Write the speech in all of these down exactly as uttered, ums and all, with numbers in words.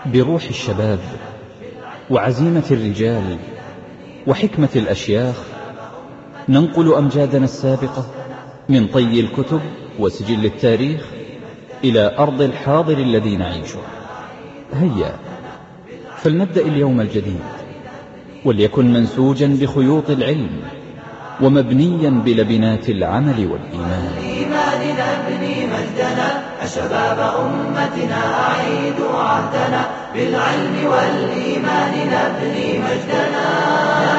بروح الشباب وعزيمة الرجال وحكمة الأشياخ ننقل أمجادنا السابقة من طي الكتب وسجل التاريخ إلى أرض الحاضر الذي نعيشه. هيا فلنبدأ اليوم الجديد، وليكن منسوجا بخيوط العلم ومبنيا بلبنات العمل والإيمان. الإيمان نبني مجدنا، أشباب أمتنا أعيدوا عهدنا، بالعلم والإيمان نبني مجدنا.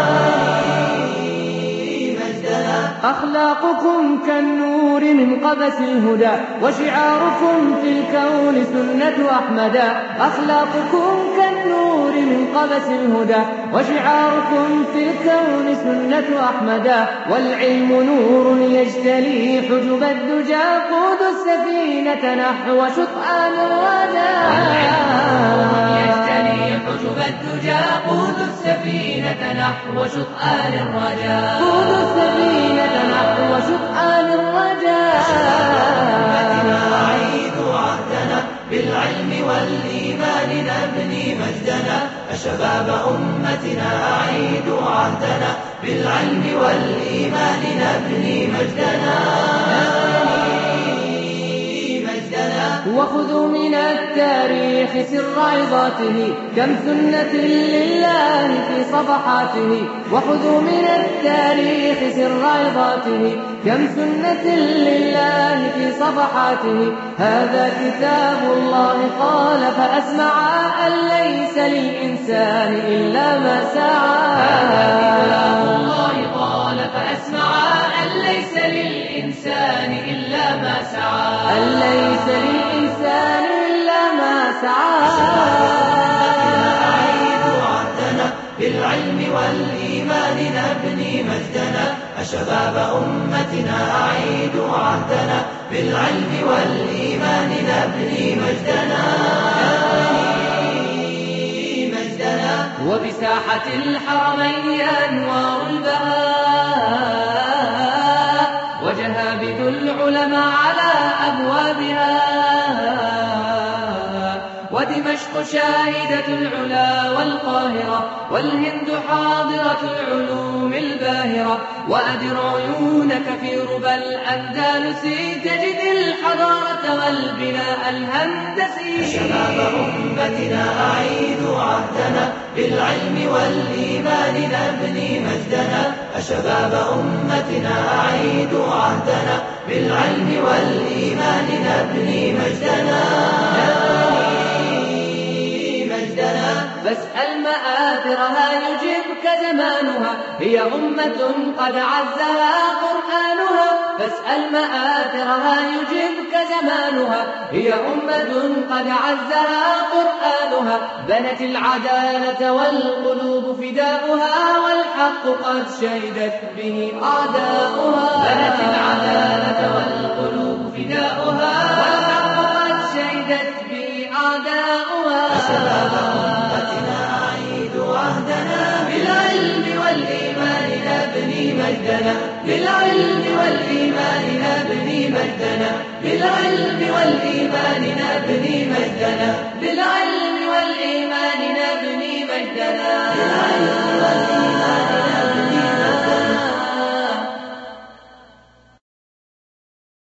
أخلاقكم كالنور من قبس الهدى، وشعاركم في الكون سنة أحمدا. أخلاقكم كالنور من قبس الهدى، وشعاركم في الكون سنة أحمدا. والعلم نور يجتلي حجب الدجى، قود السفينة نحو شطآن الرجاء. يجتلي حجب الدجى، قود السفينة نحو شطآن الرجاء. قود السفينة نحو شطآن الرجاء. أمتنا أعيدوا عهدنا، بالعلم والإيمان نبني مجدنا. أشباب أمتنا أعيدوا عهدنا، بالعلم والإيمان نبني مجدنا. وخذوا من التاريخ سر عظاته، كم سنة لله في صفحاته. وخذوا من التاريخ سر عظاته، كم سنة لله في صفحاته. هذا كتاب الله قال فأسمع أن ليس للإنسان إلا ما سعى. هذا كتاب الله قال فأسمع أن ليس للإنسان إلا ما سعى. أن ليس للإنسان إلا ما سعى. أعيدوا عهدنا، بالعلم والإيمان نبني مجدنا. أشباب أمتنا أعيدوا عهدنا، بالعلم والإيمان نبني مجدنا. وبساحة الحرمين أنوار البهاء، وجهابذ العلماء على أبوابها. ودمشق شاهدة العلا والقاهرة، والهند حاضرة العلوم الباهرة. وأدر عيونك في ربى الأندلس، تجد الحضارة والبناء الهندسي. شباب أمتنا أعيدوا عهدنا، بالعلم والإيمان نبني مجدنا. أشباب أمتنا أعيدوا عهدنا، بالعلم والإيمان نبني مجدنا. فاسأل مآثرها يجبك زمانها، هي أمة قد عزها قرآنها. فاسأل مآثرها يجبك زمانها، هي أمة قد عزها قرآنها. بنت العدالة والقلوب فداؤها، والحق قد شهدت به أعداؤها. بنت العدالة والقلوب فداؤها، والحق قد شهدت به أعداؤها. أشباب أمتنا أعيدوا عهدنا، بالعلم والإيمان نبني مجدنا. بالعلم والإيمان نبني مجدنا. بالعلم والإيمان نبني مجدنا. بالعلم والإيمان نبني مجدنا. بالعلم والإيمان